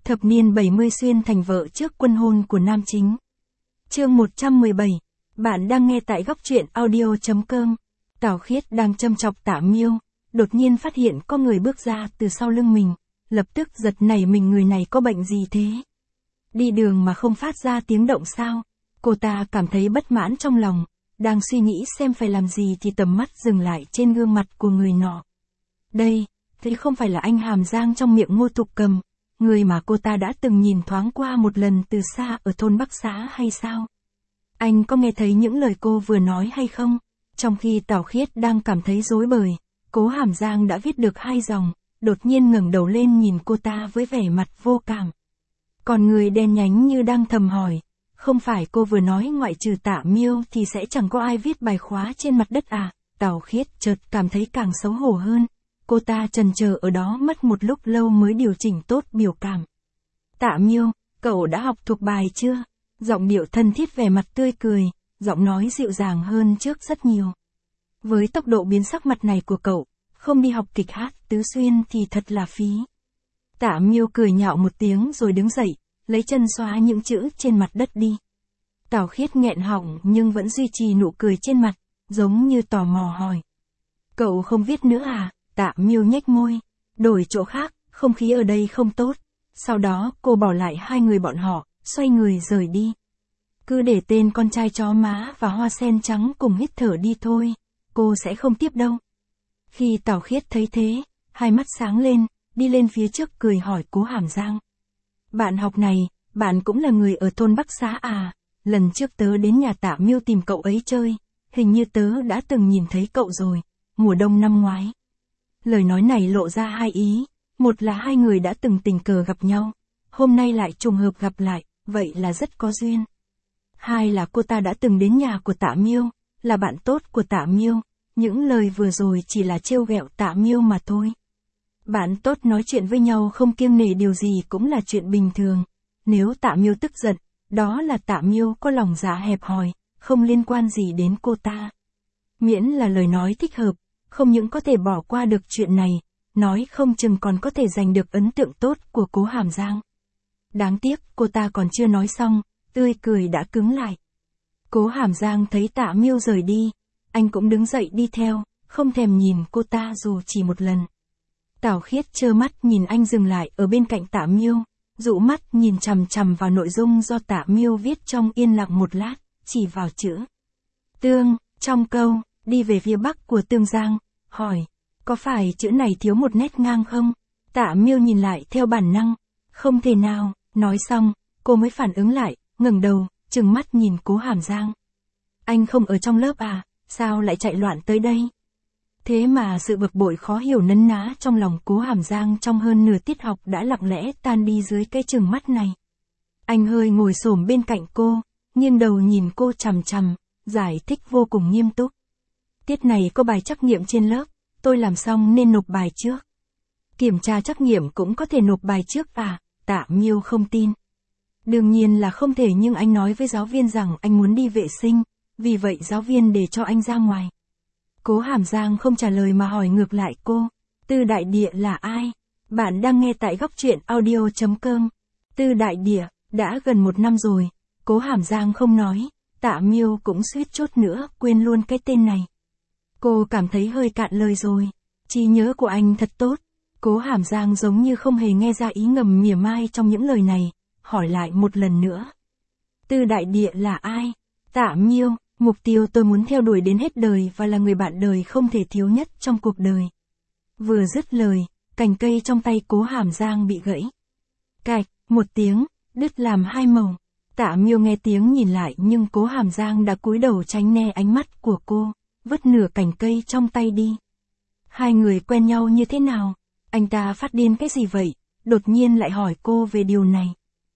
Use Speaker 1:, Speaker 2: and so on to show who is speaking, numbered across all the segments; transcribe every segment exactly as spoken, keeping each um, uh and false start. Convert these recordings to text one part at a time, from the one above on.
Speaker 1: Thập niên bảy mươi xuyên thành vợ trước quân hôn của nam chính. Chương một trăm mười bảy. Bạn đang nghe tại góc truyện audio chấm com. Tào Khiết đang châm chọc Tạ Miêu, đột nhiên phát hiện có người bước ra từ sau lưng mình, lập tức giật nảy mình, người này có bệnh gì thế? Đi đường mà không phát ra tiếng động sao? Cô ta cảm thấy bất mãn trong lòng, đang suy nghĩ xem phải làm gì thì tầm mắt dừng lại trên gương mặt của người nọ. Đây, thế không phải là anh Hàm Giang trong miệng Ngô Thục Cầm, người mà cô ta đã từng nhìn thoáng qua một lần từ xa ở thôn Bắc Xã hay sao? Anh có nghe thấy những lời cô vừa nói hay không? Trong khi Tào Khiết đang cảm thấy rối bời, Cố Hàm Giang đã viết được hai dòng, đột nhiên ngẩng đầu lên nhìn cô ta với vẻ mặt vô cảm. Còn người đen nhánh như đang thầm hỏi, không phải cô vừa nói ngoại trừ Tạ Miêu thì sẽ chẳng có ai viết bài khóa trên mặt đất à? Tào Khiết chợt cảm thấy càng xấu hổ hơn. Cô ta chần chờ ở đó mất một lúc lâu mới điều chỉnh tốt biểu cảm. Tạ Miêu, cậu đã học thuộc bài chưa? Giọng điệu thân thiết, vẻ mặt tươi cười, giọng nói dịu dàng hơn trước rất nhiều. Với tốc độ biến sắc mặt này của cậu, không đi học kịch hát tứ xuyên thì thật là phí. Tạ Miêu cười nhạo một tiếng rồi đứng dậy, lấy chân xóa những chữ trên mặt đất đi. Tào Khiết nghẹn họng nhưng vẫn duy trì nụ cười trên mặt, giống như tò mò hỏi. Cậu không viết nữa à? Tạ Miêu nhếch môi, đổi chỗ khác, không khí ở đây không tốt. Sau đó cô bỏ lại hai người bọn họ, xoay người rời đi. Cứ để tên con trai chó má và hoa sen trắng cùng hít thở đi thôi, cô sẽ không tiếp đâu. Khi Tào Khiết thấy thế, hai mắt sáng lên, đi lên phía trước cười hỏi Cố Hàm Giang. Bạn học này, bạn cũng là người ở thôn Bắc Xã à? Lần trước tớ đến nhà Tạ Miêu tìm cậu ấy chơi, hình như tớ đã từng nhìn thấy cậu rồi, mùa đông năm ngoái. Lời nói này lộ ra hai ý, một là hai người đã từng tình cờ gặp nhau, hôm nay lại trùng hợp gặp lại, vậy là rất có duyên. Hai là cô ta đã từng đến nhà của Tạ Miêu, là bạn tốt của Tạ Miêu, những lời vừa rồi chỉ là trêu ghẹo Tạ Miêu mà thôi. Bạn tốt nói chuyện với nhau không kiêng nể điều gì cũng là chuyện bình thường, nếu Tạ Miêu tức giận, đó là Tạ Miêu có lòng dạ hẹp hòi, không liên quan gì đến cô ta. Miễn là lời nói thích hợp, không những có thể bỏ qua được chuyện này, nói không chừng còn có thể giành được ấn tượng tốt của Cố Hàm Giang. Đáng tiếc cô ta còn chưa nói xong, tươi cười đã cứng lại. Cố Hàm Giang thấy Tạ Miêu rời đi, anh cũng đứng dậy đi theo, không thèm nhìn cô ta dù chỉ một lần. Tào Khiết trơ mắt nhìn anh dừng lại ở bên cạnh Tạ Miêu, dụ mắt nhìn chằm chằm vào nội dung do Tạ Miêu viết trong yên lặng một lát, chỉ vào chữ Tương, trong câu, đi về phía bắc của Tương Giang, hỏi, có phải chữ này thiếu một nét ngang không? Tạ Miêu nhìn lại theo bản năng, không thể nào, nói xong, cô mới phản ứng lại, ngẩng đầu, trừng mắt nhìn Cố Hàm Giang. Anh không ở trong lớp à, sao lại chạy loạn tới đây? Thế mà sự bực bội khó hiểu nấn ná trong lòng Cố Hàm Giang trong hơn nửa tiết học đã lặng lẽ tan đi dưới cái trừng mắt này. Anh hơi ngồi xổm bên cạnh cô, nghiêng đầu nhìn cô chằm chằm, giải thích vô cùng nghiêm túc. Tiết này có bài trắc nghiệm trên lớp, tôi làm xong nên nộp bài trước. Kiểm tra trắc nghiệm cũng có thể nộp bài trước à? Tạ Miêu không tin. Đương nhiên là không thể, nhưng anh nói với giáo viên rằng anh muốn đi vệ sinh, vì vậy giáo viên để cho anh ra ngoài. Cố Hàm Giang không trả lời mà hỏi ngược lại cô, Tư Đại Địa là ai? Bạn đang nghe tại góc truyện audio chấm com. Tư Đại Địa, đã gần một năm rồi, Cố Hàm Giang không nói, Tạ Miêu cũng suýt chút nữa quên luôn cái tên này. Cô cảm thấy hơi cạn lời rồi, trí nhớ của anh thật tốt. Cố Hàm Giang giống như không hề nghe ra ý ngầm mỉa mai trong những lời này, hỏi lại một lần nữa. Tư Đại Địa là ai? Tạ Miêu, mục tiêu tôi muốn theo đuổi đến hết đời và là người bạn đời không thể thiếu nhất trong cuộc đời. Vừa dứt lời, cành cây trong tay Cố Hàm Giang bị gãy. Cạch, một tiếng, đứt làm hai màu. Tạ Miêu nghe tiếng nhìn lại nhưng Cố Hàm Giang đã cúi đầu tránh né ánh mắt của cô, vứt nửa cành cây trong tay đi. Hai người quen nhau như thế nào? Anh ta phát điên cái gì vậy? Đột nhiên lại hỏi cô về điều này.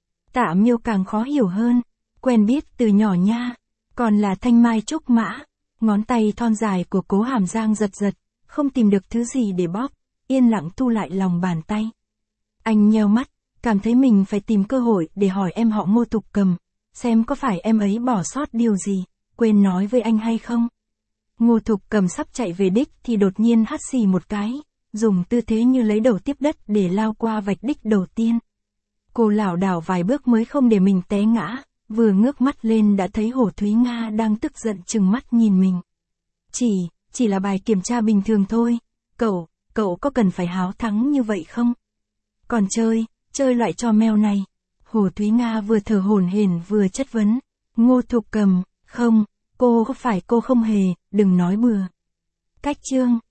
Speaker 1: Tạ Miêu càng khó hiểu hơn, quen biết từ nhỏ nha, còn là thanh mai trúc mã. Ngón tay thon dài của Cố Hàm Giang giật giật, không tìm được thứ gì để bóp, yên lặng thu lại lòng bàn tay. Anh nheo mắt, cảm thấy mình phải tìm cơ hội để hỏi em họ Ngô Thục Cầm, xem có phải em ấy bỏ sót điều gì, quên nói với anh hay không. Ngô Thục Cầm sắp chạy về đích thì đột nhiên hắt xì một cái, dùng tư thế như lấy đầu tiếp đất để lao qua vạch đích đầu tiên. Cô lảo đảo vài bước mới không để mình té ngã, vừa ngước mắt lên đã thấy Hồ Thúy Nga đang tức giận trừng mắt nhìn mình. Chỉ, chỉ là bài kiểm tra bình thường thôi, cậu, cậu có cần phải háo thắng như vậy không? Còn chơi, chơi loại trò mèo này. Hồ Thúy Nga vừa thở hổn hển vừa chất vấn. Ngô Thục Cầm, không, cô có phải cô không hề, đừng nói bừa. Cách chương